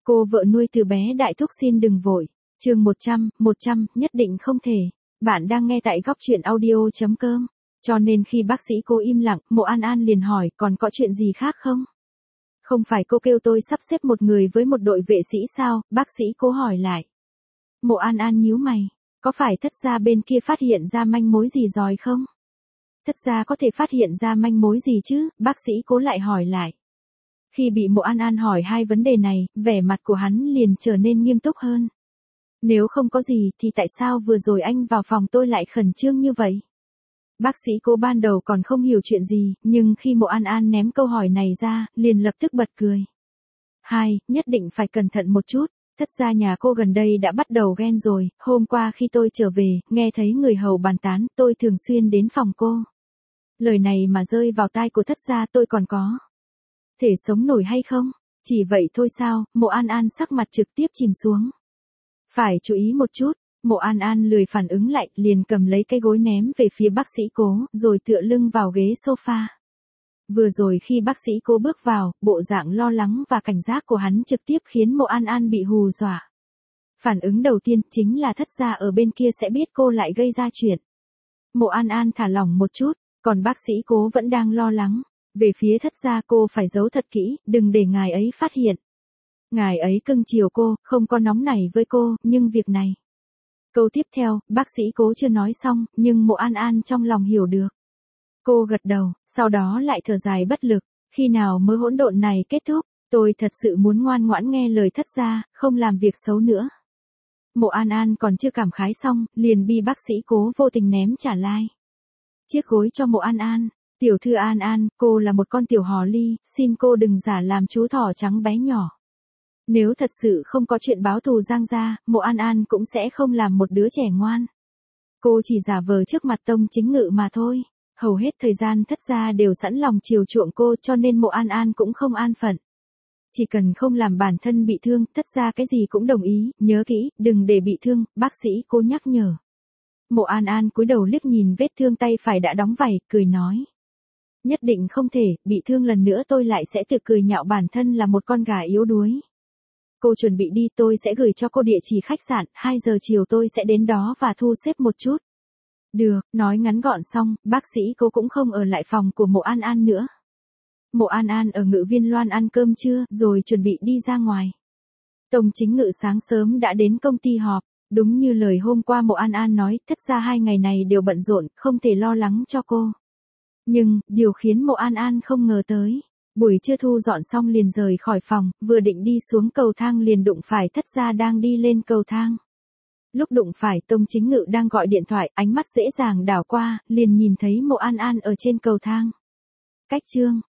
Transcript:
Cô vợ nuôi từ bé đại thúc xin đừng vội. Chương 100, nhất định không thể. Bạn đang nghe tại góc truyện audio.com. Cho nên khi bác sĩ cô im lặng, Mộ An An liền hỏi còn có chuyện gì khác không? Không phải cô kêu tôi sắp xếp một người với một đội vệ sĩ sao? Bác sĩ cô hỏi lại. Mộ An An nhíu mày. Có phải thất gia bên kia phát hiện ra manh mối gì rồi không? Thất gia có thể phát hiện ra manh mối gì chứ? Bác sĩ cô lại hỏi lại. Khi bị Mộ An An hỏi hai vấn đề này, vẻ mặt của hắn liền trở nên nghiêm túc hơn. Nếu không có gì thì tại sao vừa rồi anh vào phòng tôi lại khẩn trương như vậy? Bác sĩ cô ban đầu còn không hiểu chuyện gì, nhưng khi Mộ An An ném câu hỏi này ra, liền lập tức bật cười. Nhất định phải cẩn thận một chút, thất gia nhà cô gần đây đã bắt đầu ghen rồi, hôm qua khi tôi trở về, nghe thấy người hầu bàn tán, tôi thường xuyên đến phòng cô. Lời này mà rơi vào tai của thất gia tôi còn có thể sống nổi hay không? Chỉ vậy thôi sao? Mộ An An sắc mặt trực tiếp chìm xuống. Phải chú ý một chút. Mộ An An lười phản ứng lại, liền cầm lấy cái gối ném về phía bác sĩ cố, rồi tựa lưng vào ghế sofa. Vừa rồi khi bác sĩ cố bước vào, bộ dạng lo lắng và cảnh giác của hắn trực tiếp khiến Mộ An An bị hù dọa. Phản ứng đầu tiên chính là thất gia ở bên kia sẽ biết cô lại gây ra chuyện. Mộ An An thả lỏng một chút, còn bác sĩ cố vẫn đang lo lắng. Về phía thất gia cô phải giấu thật kỹ, đừng để ngài ấy phát hiện. Ngài ấy cưng chiều cô, không có nóng nảy với cô, nhưng việc này. Câu tiếp theo, bác sĩ cố chưa nói xong, nhưng Mộ An An trong lòng hiểu được. Cô gật đầu, sau đó lại thở dài bất lực, khi nào mớ hỗn độn này kết thúc, tôi thật sự muốn ngoan ngoãn nghe lời thất gia, không làm việc xấu nữa. Mộ An An còn chưa cảm khái xong, liền bị bác sĩ cố vô tình ném trả lai chiếc gối cho Mộ An An. Tiểu thư An An, cô là một con tiểu hò ly, xin cô đừng giả làm chú thỏ trắng bé nhỏ. Nếu thật sự không có chuyện báo thù Giang gia, Mộ An An cũng sẽ không làm một đứa trẻ ngoan. Cô chỉ giả vờ trước mặt Tông Chính Ngự mà thôi. Hầu hết thời gian thất gia đều sẵn lòng chiều chuộng cô cho nên Mộ An An cũng không an phận. Chỉ cần không làm bản thân bị thương, thất gia cái gì cũng đồng ý, nhớ kỹ, đừng để bị thương, bác sĩ cô nhắc nhở. Mộ An An cúi đầu liếc nhìn vết thương tay phải đã đóng vảy, cười nói. Nhất định không thể, bị thương lần nữa tôi lại sẽ tự cười nhạo bản thân là một con gà yếu đuối. Cô chuẩn bị đi, tôi sẽ gửi cho cô địa chỉ khách sạn, 2 giờ chiều tôi sẽ đến đó và thu xếp một chút. Được, nói ngắn gọn xong, bác sĩ cô cũng không ở lại phòng của Mộ An An nữa. Mộ An An ở Ngự Viên Loan ăn cơm trưa, rồi chuẩn bị đi ra ngoài. Tông Chính Ngự sáng sớm đã đến công ty họp, đúng như lời hôm qua Mộ An An nói, thất ra 2 ngày này đều bận rộn, không thể lo lắng cho cô. Nhưng, điều khiến Mộ An An không ngờ tới. Buổi trưa thu dọn xong liền rời khỏi phòng, vừa định đi xuống cầu thang liền đụng phải thất gia đang đi lên cầu thang. Lúc đụng phải Tông Chính Ngự đang gọi điện thoại, ánh mắt dễ dàng đảo qua, liền nhìn thấy Mộ An An ở trên cầu thang. Cách chương